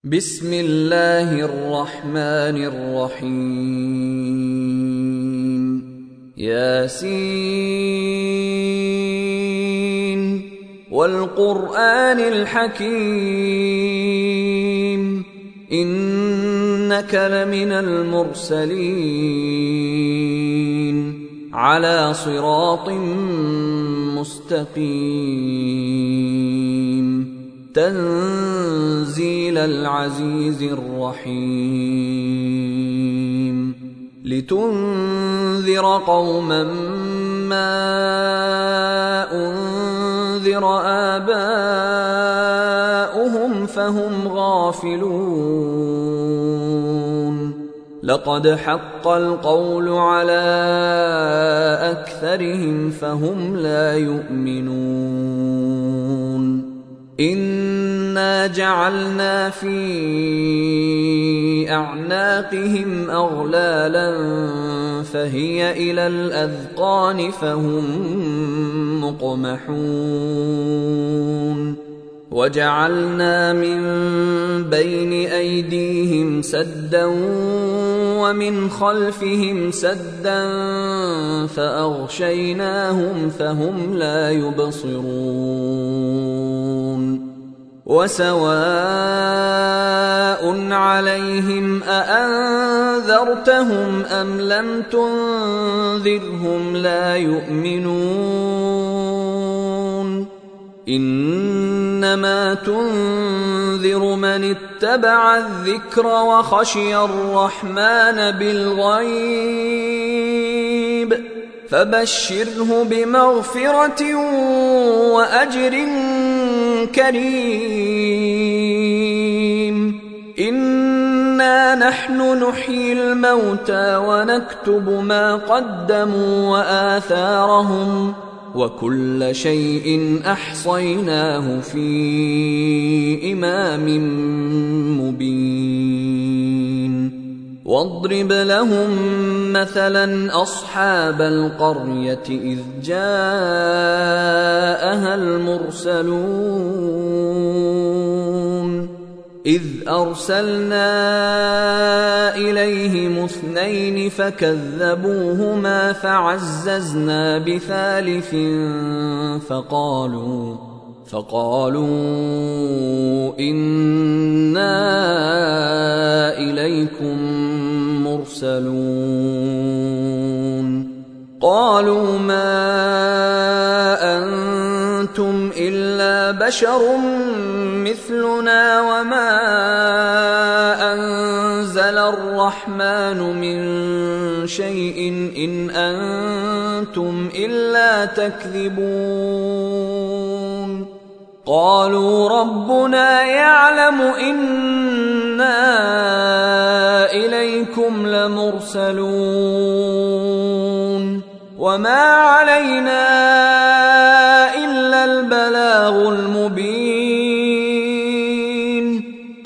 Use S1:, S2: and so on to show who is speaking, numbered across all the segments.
S1: بسم الله الرحمن الرحيم ياسين والقرآن الحكيم إنك لمن المرسلين على صراط مستقيم تنزيل العزيز الرحيم لتنذر قوما ما أنذر آباؤهم فهم غافلون لقد حق القول على أكثرهم فهم لا يؤمنون إنا جعلنا في أعناقهم أغلالا فهي إلى الأذقان فهم مقمحون وجعلنا من بين أيديهم سدا ومن خلفهم سدا فأغشيناهم فهم لا يبصرون وسواء عليهم أأنذرتهم أم لم تنذرهم لا يؤمنون إنما تنذر من اتبع الذكر وخشي الرحمن بالغيب فبشره بمغفرة وأجر كريم إنا نحن نحيي الموتى ونكتب ما قدموا وآثارهم وكل شيء أحصيناه في إمام مبين واضرب لهم مثلا أصحاب القرية إذ جاءها المرسلون إذ أرسلنا إليهم 2 فكذبوهما فعززنا بثالث فقالوا إنا إليكم مرسلون قالوا ما أنتم إلا بشر مثلنا وما أنزل الرحمن من شيء إن أنتم إلا تكذبون قالوا ربنا يعلم إنا إليكم لمرسلون وما علينا إلا البلاغ المبين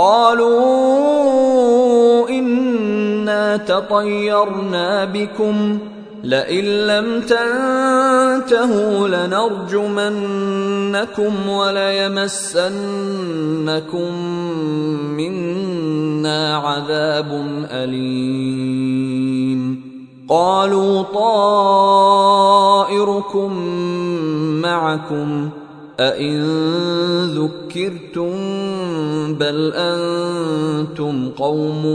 S1: قالوا إنا تطيرنا بكم لئن لم تنتهوا لنرجمنكم وليمسنكم منا عذاب أليم قالوا طائركم معكم أئن ذكرتم بل أنتم قوم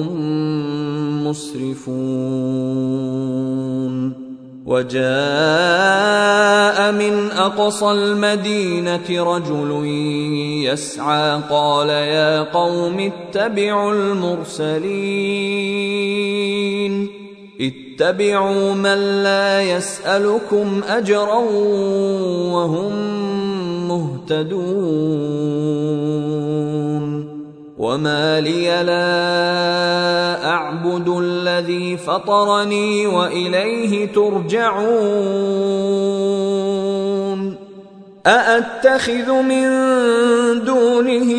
S1: مسرفون وجاء من أقصى المدينة رجل يسعى قال يا قوم اتبعوا المرسلين اتبعوا من لا يسألكم أجرا وهم مهتدون وما لي لا أعبد الذي فطرني وإليه ترجعون أأتخذ من دونه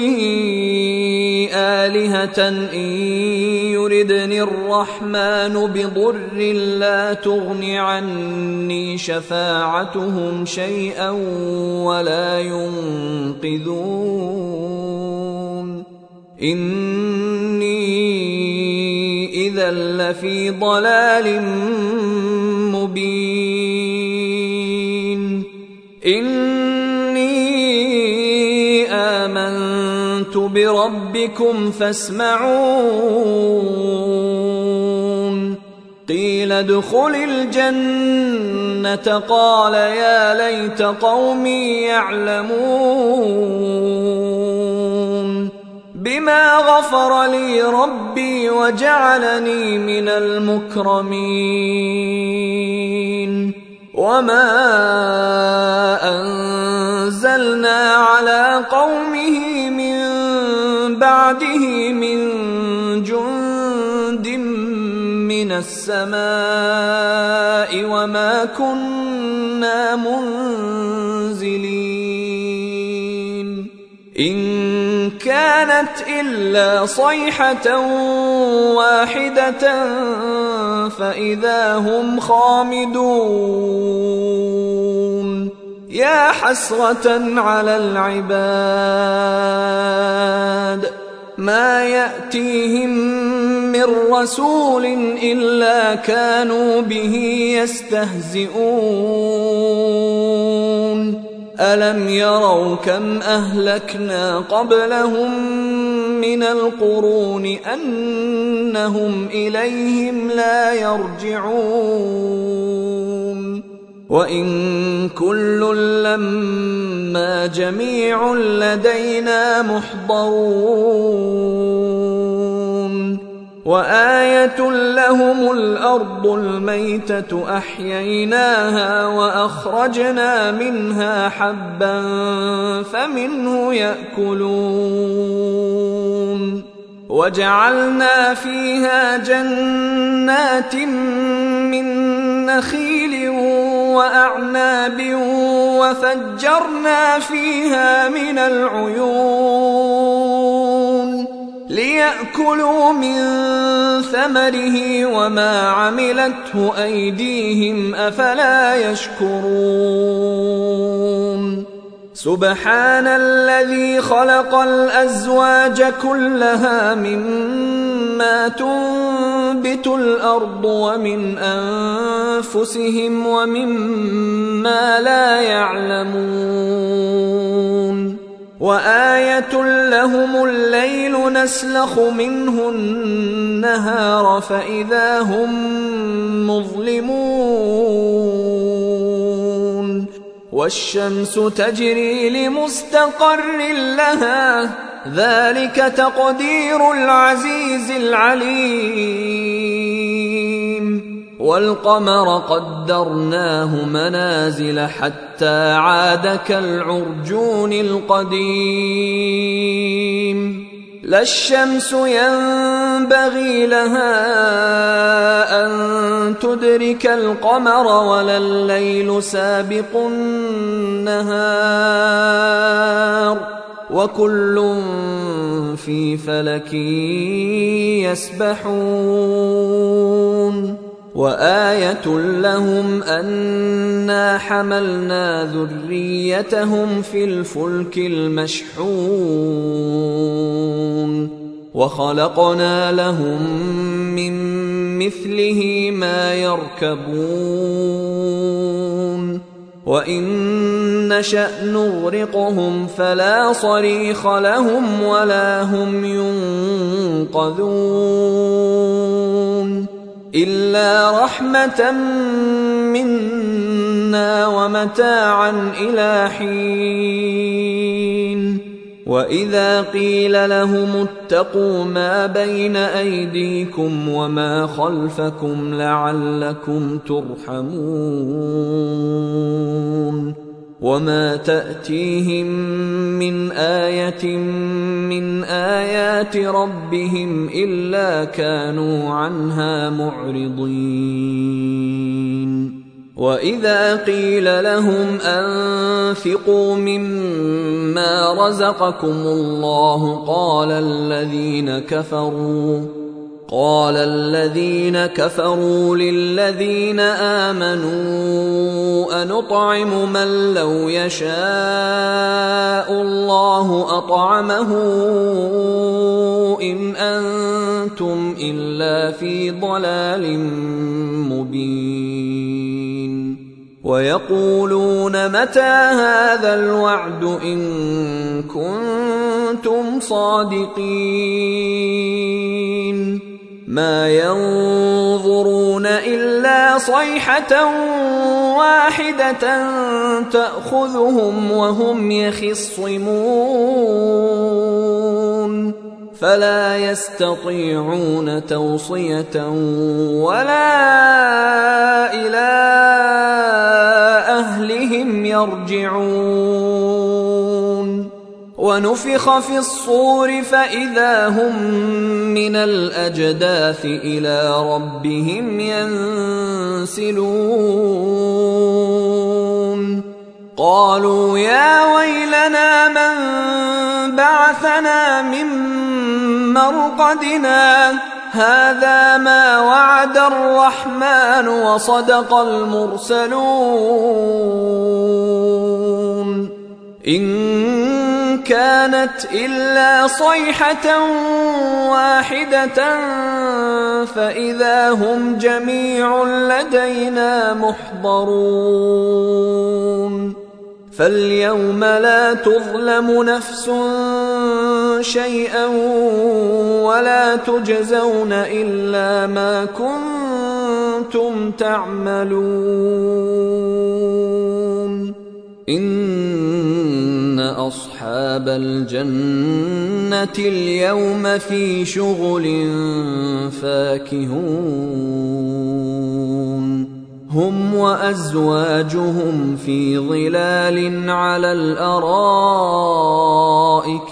S1: آلهة إن يردني الرحمن بضر لا تغن عني شفاعتهم شيئا ولا ينقذون إني إذا لفي ضلال مبين إني آمنت بربكم فاسمعون قيل ادخل الجنة قال يا ليت قومي يعلمون بما غفر لي ربي وجعلني من المكرمين وما أنزلنا على قومه من بعده من جند من السماء وما كنا منزلين إن كانت إلا صيحة واحدة فإذا هم خامدون يا حسرة على العباد ما يأتيهم من رسول إلا كانوا به يستهزئون ألم يروا كم أهلكنا قبلهم من القرون أنهم إليهم لا يرجعون وإن كل لما جميع لدينا محضرون وآية لهم الأرض الميتة أحييناها وأخرجنا منها حبا فمنه يأكلون وجعلنا فيها جنات من نخيل وأعناب وفجرنا فيها من العيون ليأكلوا من ثمره وما عملته أيديهم أفلا يشكرون سبحان الذي خلق الأزواج كلها مما تنبت الأرض ومن أنفسهم ومما لا يعلمون وآية لهم الليل نسلخ منه النهار فإذا هم مظلمون والشمس تجري لمستقر لها ذلك تقدير العزيز العليم والقمر قدرناه منازل حتى عاد كالعرجون القديم لا الشمس ينبغي لها أن تدرك القمر ولا الليل سابق النهار وكل في فلك يسبحون وآية لهم أنا حملنا ذريتهم في الفلك المشحون وخلقنا لهم من مثله ما يركبون وإن نشأ نغرقهم فلا صريخ لهم ولا هم ينقذون إلا رحمة منا ومتاعا إلى حين وإذا قيل لهم اتقوا ما بين أيديكم وما خلفكم لعلكم ترحمون وما تأتيهم من آية من آيات ربهم إلا كانوا عنها معرضين وإذا قيل لهم أنفقوا مما رزقكم الله قال الذين كفروا للذين آمنوا أنطعم من لو يشاء الله أطعمه إن أنتم إلا في ضلال مبين ويقولون متى هذا الوعد إن كنتم صادقين ما ينظرون إلا صيحة واحدة تأخذهم وهم يخصمون فلا يستطيعون توصية ولا إلى أهلهم يرجعون ونفخ في الصور فإذا هم من الأجداث إلى ربهم ينسلون قالوا يا ويلنا من بعثنا من مرقدنا هذا ما وعد الرحمن وصدق المرسلون إن كانت إلا صيحة واحدة فإذا هم جميع لدينا محضرون فاليوم لا تظلم نفس شيئا ولا تجزون إلا ما كنتم تعملون إن أصحاب الجنة اليوم في شغل فاكهون هم وأزواجهم في ظلال على الأرائك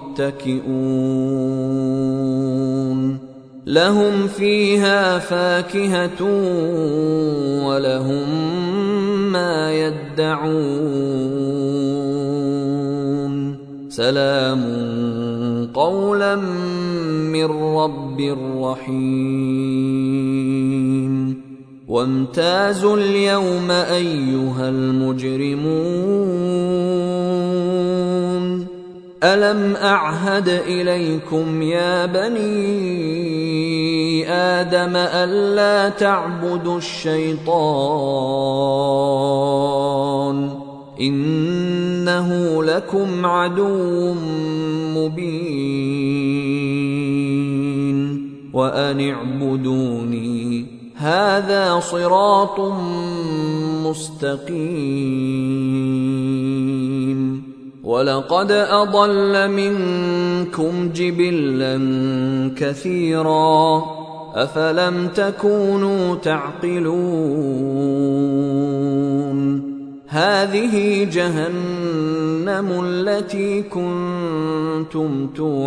S1: متكئون لهم فيها فاكهة ولهم ما يدعون سلام قولا من رب رحيم وامتازوا اليوم أيها المجرمون ألم أعهد إليكم يا بني آدم ألا تعبدوا الشيطان إنه لكم عدو مبين وأن اعبدوني هذا صراط مستقيم ولقد أضل منكم جبلا كثيرا أفلم تكونوا تعقلون هذه جهنم التي كنتم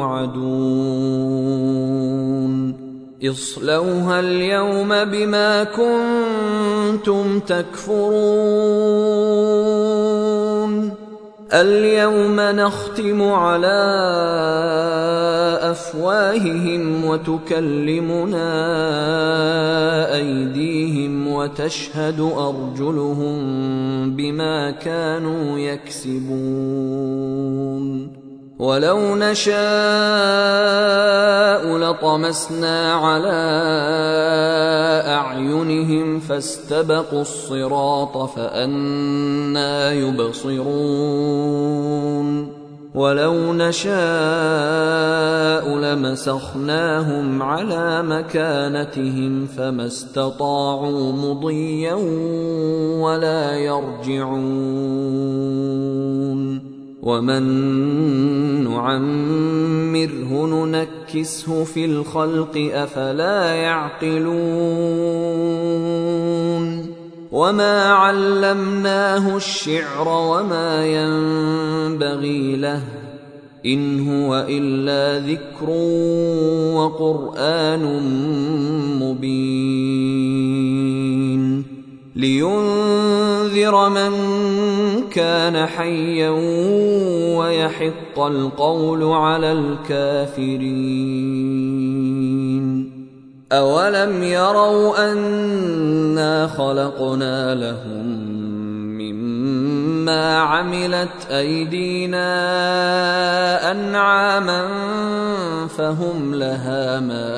S1: توعدون اصلوها اليوم بما كنتم تكفرون اليوم نختم على أفواههم وتكلمنا أيديهم وتشهد أرجلهم بما كانوا يكسبون ولو نشاء لطمسنا على أعينهم فاستبقوا الصراط فأنى يبصرون ولو نشاء لمسخناهم على مكانتهم فما استطاعوا مضيا ولا يرجعون ومن نعمره ننكسه في الخلق أفلا يعقلون وما علمناه الشعر وما ينبغي له إن هو إلا ذكر وقرآن مبين لينذر من كان حيا ويحق القول على الكافرين أولم يروا أنا خلقنا لهم مما عملت أيدينا أنعاما فهم لها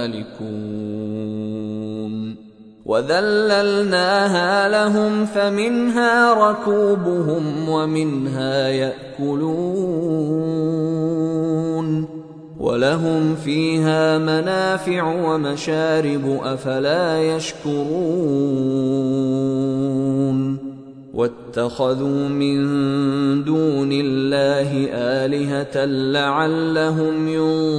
S1: مالكون وذللناها لهم فمنها ركوبهم ومنها يأكلون ولهم فيها منافع ومشارب أفلا يشكرون واتخذوا من دون الله آلهة لعلهم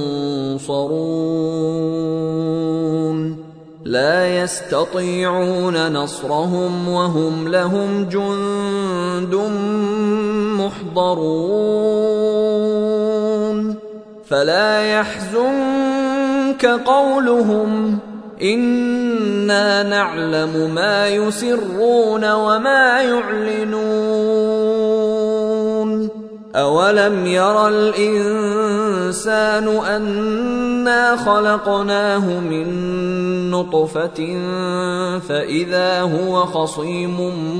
S1: ينصرون لا يستطيعون نصرهم وهم لهم جند محضرون فلا يحزنك قولهم إنا نعلم ما يسرون وما يعلنون أولم ير الإنسان أنا خلقناه من نطفة فإذا هو خصيم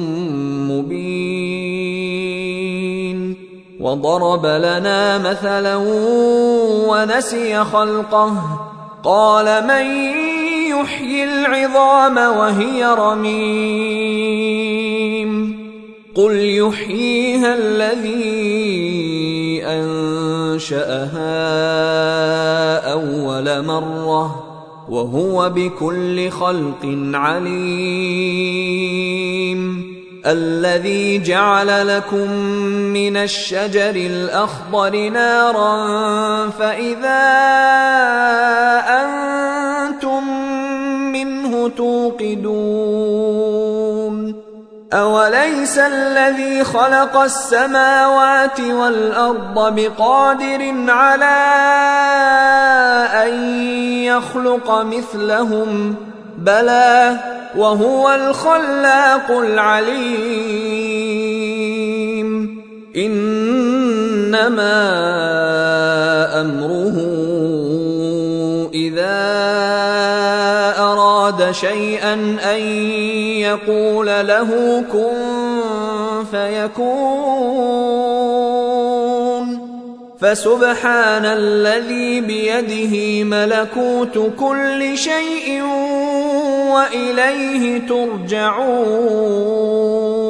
S1: مبين وضرب لنا مثلا ونسي خلقه قال من يحيي العظام وهي رميم قل يحييها الذي أنشأها أول مرة وهو بكل خلق عليم الذي جعل لكم من الشجر الأخضر نارا فإذا أنتم منه توقدون أوليس الذي خلق السماوات والأرض بقادر على أن يخلق مثلهم بلى وهو الخلاق العليم إنما أمره إذا أراد شيئا أن يقول له كن فيكون فسبحان الذي بيده ملكوت كل شيء وإليه ترجعون